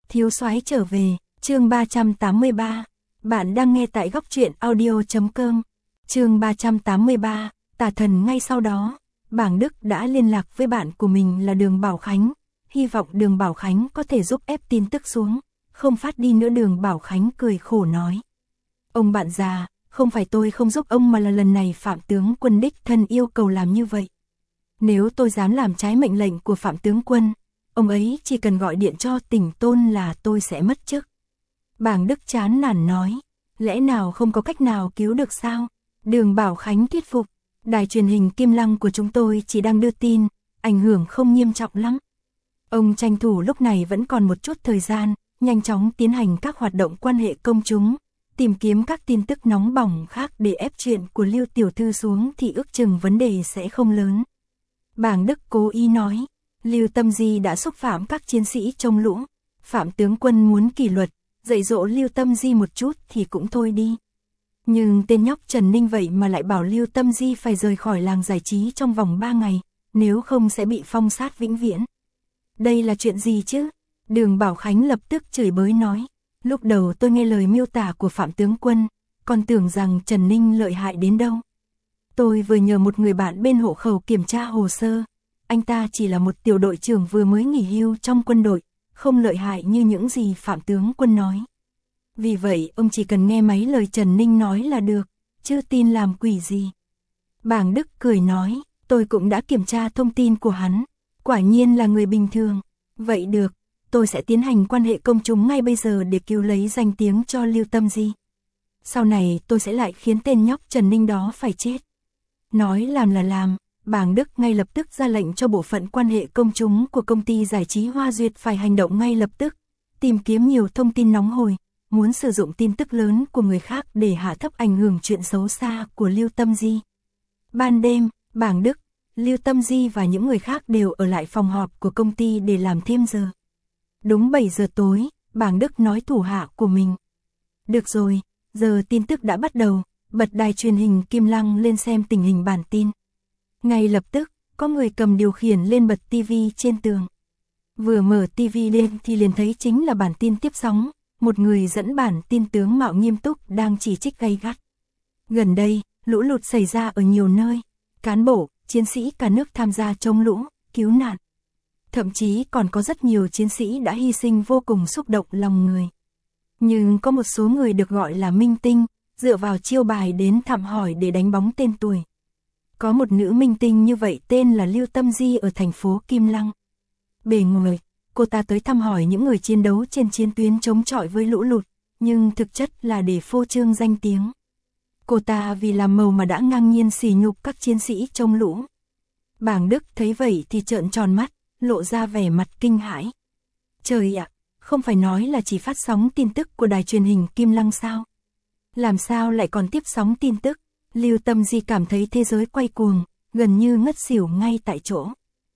Thiếu soái trở về, chương 383. Bạn đang nghe tại góc truyện audio.com. Chương 383, tà thần. Ngay sau đó, Bảng Đức đã liên lạc với bạn của mình là Đường Bảo Khánh, hy vọng Đường Bảo Khánh có thể giúp ép tin tức xuống, không phát đi nữa. Đường Bảo Khánh cười khổ nói: "Ông bạn già, không phải tôi không giúp ông mà là lần này Phạm tướng quân đích thân yêu cầu làm như vậy. Nếu tôi dám làm trái mệnh lệnh của Phạm tướng quân, ông ấy chỉ cần gọi điện cho Tỉnh Tôn là tôi sẽ mất chức." Bảng Đức chán nản nói: "Lẽ nào không có cách nào cứu được sao?" Đường Bảo Khánh thuyết phục: "Đài truyền hình Kim Lăng của chúng tôi chỉ đang đưa tin, ảnh hưởng không nghiêm trọng lắm. Ông tranh thủ lúc này vẫn còn một chút thời gian, nhanh chóng tiến hành các hoạt động quan hệ công chúng, tìm kiếm các tin tức nóng bỏng khác để ép chuyện của Lưu tiểu thư xuống thì ước chừng vấn đề sẽ không lớn." Bảng Đức cố ý nói: "Lưu Tâm Di đã xúc phạm các chiến sĩ trong lũ, Phạm tướng quân muốn kỷ luật, dạy dỗ Lưu Tâm Di một chút thì cũng thôi đi. Nhưng tên nhóc Trần Ninh vậy mà lại bảo Lưu Tâm Di phải rời khỏi làng giải trí trong vòng 3 ngày, nếu không sẽ bị phong sát vĩnh viễn. Đây là chuyện gì chứ?" Đường Bảo Khánh lập tức chửi bới nói: "Lúc đầu tôi nghe lời miêu tả của Phạm tướng quân, còn tưởng rằng Trần Ninh lợi hại đến đâu. Tôi vừa nhờ một người bạn bên hộ khẩu kiểm tra hồ sơ, anh ta chỉ là một tiểu đội trưởng vừa mới nghỉ hưu trong quân đội, không lợi hại như những gì Phạm tướng quân nói. Vì vậy ông chỉ cần nghe mấy lời Trần Ninh nói là được, chứ tin làm quỷ gì." Bảng Đức cười nói: "Tôi cũng đã kiểm tra thông tin của hắn, quả nhiên là người bình thường. Vậy được, tôi sẽ tiến hành quan hệ công chúng ngay bây giờ để cứu lấy danh tiếng cho Lưu Tâm Di. Sau này tôi sẽ lại khiến tên nhóc Trần Ninh đó phải chết." Nói làm là làm, Bảng Đức ngay lập tức ra lệnh cho bộ phận quan hệ công chúng của công ty giải trí Hoa Duyệt phải hành động ngay lập tức, tìm kiếm nhiều thông tin nóng hổi, muốn sử dụng tin tức lớn của người khác để hạ thấp ảnh hưởng chuyện xấu xa của Lưu Tâm Di. Ban đêm, Bảng Đức, Lưu Tâm Di và những người khác đều ở lại phòng họp của công ty để làm thêm giờ. Đúng 7 giờ tối, Bảng Đức nói thủ hạ của mình: "Được rồi, giờ tin tức đã bắt đầu, bật đài truyền hình Kim Lăng lên xem tình hình bản tin." Ngay lập tức, có người cầm điều khiển lên bật tivi trên tường. Vừa mở tivi lên thì liền thấy chính là bản tin tiếp sóng, một người dẫn bản tin tướng mạo nghiêm túc đang chỉ trích gay gắt: "Gần đây, lũ lụt xảy ra ở nhiều nơi, cán bộ, chiến sĩ cả nước tham gia chống lũ, cứu nạn. Thậm chí còn có rất nhiều chiến sĩ đã hy sinh, vô cùng xúc động lòng người. Nhưng có một số người được gọi là minh tinh, dựa vào chiêu bài đến thăm hỏi để đánh bóng tên tuổi. Có một nữ minh tinh như vậy tên là Lưu Tâm Di ở thành phố Kim Lăng. Bề ngoài, cô ta tới thăm hỏi những người chiến đấu trên chiến tuyến chống chọi với lũ lụt, nhưng thực chất là để phô trương danh tiếng. Cô ta vì làm màu mà đã ngang nhiên sỉ nhục các chiến sĩ chống lũ." Bảng Đức thấy vậy thì trợn tròn mắt, lộ ra vẻ mặt kinh hãi. "Trời ạ, không phải nói là chỉ phát sóng tin tức của đài truyền hình Kim Lăng sao? Làm sao lại còn tiếp sóng tin tức?" Lưu Tâm Di cảm thấy thế giới quay cuồng, gần như ngất xỉu ngay tại chỗ.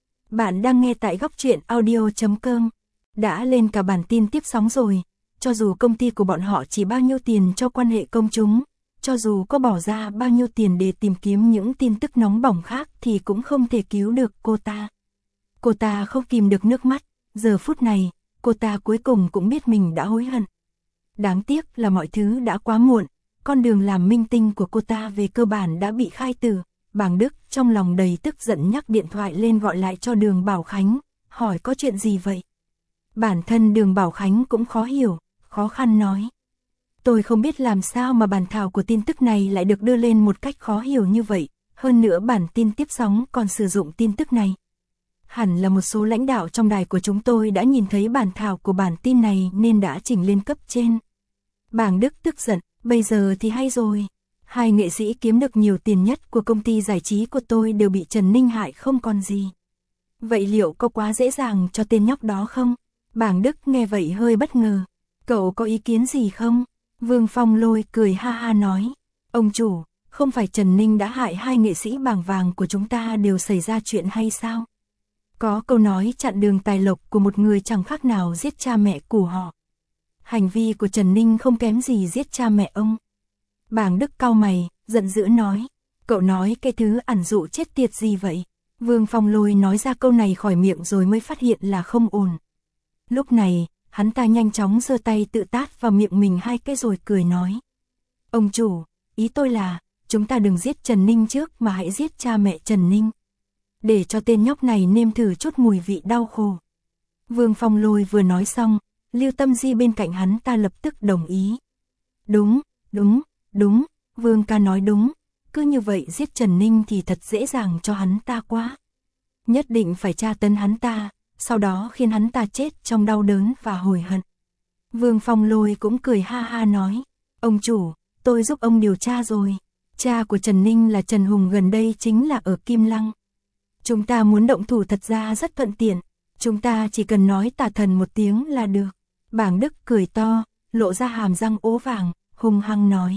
Bạn đang nghe tại góc truyện audio.com. Đã lên cả bản tin tiếp sóng rồi, cho dù công ty của bọn họ chỉ bao nhiêu tiền cho quan hệ công chúng, cho dù có bỏ ra bao nhiêu tiền để tìm kiếm những tin tức nóng bỏng khác thì cũng không thể cứu được cô ta. Cô ta không kìm được nước mắt, giờ phút này, cô ta cuối cùng cũng biết mình đã hối hận. Đáng tiếc là mọi thứ đã quá muộn, con đường làm minh tinh của cô ta về cơ bản đã bị khai tử. Bảng Đức trong lòng đầy tức giận nhắc điện thoại lên gọi lại cho Đường Bảo Khánh, hỏi có chuyện gì vậy. Bản thân Đường Bảo Khánh cũng khó hiểu, khó khăn nói: "Tôi không biết làm sao mà bản thảo của tin tức này lại được đưa lên một cách khó hiểu như vậy, hơn nữa bản tin tiếp sóng còn sử dụng tin tức này. Hẳn là một số lãnh đạo trong đài của chúng tôi đã nhìn thấy bản thảo của bản tin này nên đã chỉnh lên cấp trên." Bảng Đức tức giận: "Bây giờ thì hay rồi. 2 nghệ sĩ kiếm được nhiều tiền nhất của công ty giải trí của tôi đều bị Trần Ninh hại không còn gì. Vậy liệu có quá dễ dàng cho tên nhóc đó không?" Bảng Đức nghe vậy hơi bất ngờ: "Cậu có ý kiến gì không?" Vương Phong Lôi cười ha ha nói: "Ông chủ, không phải Trần Ninh đã hại 2 nghệ sĩ bảng vàng của chúng ta đều xảy ra chuyện hay sao? Có câu nói chặn đường tài lộc của một người chẳng khác nào giết cha mẹ của họ. Hành vi của Trần Ninh không kém gì giết cha mẹ ông." Bảng Đức cau mày, giận dữ nói: "Cậu nói cái thứ ẩn dụ chết tiệt gì vậy?" Vương Phong Lôi nói ra câu này khỏi miệng rồi mới phát hiện là không ổn. Lúc này, hắn ta nhanh chóng giơ tay tự tát vào miệng mình 2 cái rồi cười nói. Ông chủ, ý tôi là, chúng ta đừng giết Trần Ninh trước mà hãy giết cha mẹ Trần Ninh. Để cho tên nhóc này nêm thử chút mùi vị đau khổ. Vương Phong Lôi vừa nói xong, Lưu Tâm Di bên cạnh hắn ta lập tức đồng ý. Đúng, Vương ca nói đúng, cứ như vậy giết Trần Ninh thì thật dễ dàng cho hắn ta quá. Nhất định phải tra tấn hắn ta, sau đó khiến hắn ta chết trong đau đớn và hối hận. Vương Phong Lôi cũng cười ha ha nói, ông chủ, tôi giúp ông điều tra rồi. Cha của Trần Ninh là Trần Hùng gần đây chính là ở Kim Lăng. Chúng ta muốn động thủ thật ra rất thuận tiện, chúng ta chỉ cần nói Tà Thần một tiếng là được. Bảng Đức cười to, lộ ra hàm răng ố vàng, hung hăng nói.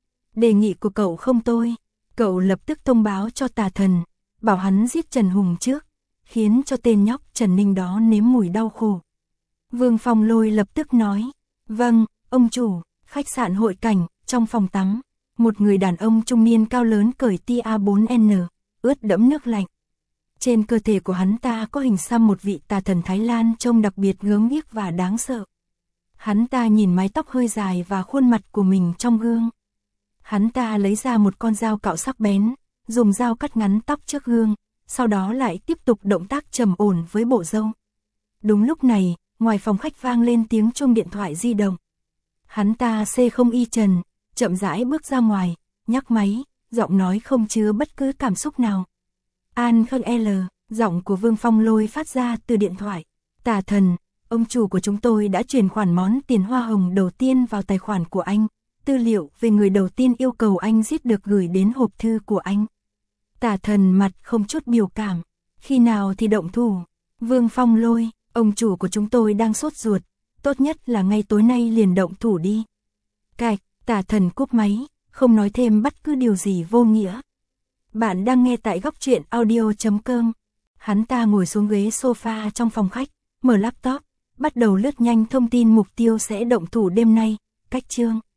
Đề nghị của cậu không tôi. Cậu lập tức thông báo cho Tà Thần, bảo hắn giết Trần Hùng trước, khiến cho tên nhóc Trần Ninh đó nếm mùi đau khổ. Vương Phong Lôi lập tức nói, vâng, ông chủ. Khách sạn hội cảnh, trong phòng tắm, một người đàn ông trung niên cao lớn cởi tia4N, ướt đẫm nước lạnh. Trên cơ thể của hắn ta có hình xăm một vị tà thần Thái Lan trông đặc biệt gớm ghiếc và đáng sợ. Hắn ta nhìn mái tóc hơi dài và khuôn mặt của mình trong gương. Hắn ta lấy ra một con dao cạo sắc bén, dùng dao cắt ngắn tóc trước gương, sau đó lại tiếp tục động tác trầm ổn với bộ râu. Đúng lúc này, ngoài phòng khách vang lên tiếng chuông điện thoại di động. Hắn ta C0Y Trần, chậm rãi bước ra ngoài, nhấc máy, giọng nói không chứa bất cứ cảm xúc nào. An Khân L, giọng của Vương Phong Lôi phát ra từ điện thoại. Tà Thần, ông chủ của chúng tôi đã chuyển khoản món tiền hoa hồng đầu tiên vào tài khoản của anh. Tư liệu về người đầu tiên yêu cầu anh giết được gửi đến hộp thư của anh. Tà Thần mặt không chút biểu cảm. Khi nào thì động thủ? Vương Phong Lôi, ông chủ của chúng tôi đang sốt ruột. Tốt nhất là ngay tối nay liền động thủ đi. Cạch, Tà Thần cúp máy, không nói thêm bất cứ điều gì vô nghĩa. Bạn đang nghe tại góc truyện audio.com. Hắn ta ngồi xuống ghế sofa trong phòng khách, mở laptop, bắt đầu lướt nhanh thông tin mục tiêu sẽ động thủ đêm nay. Cách chương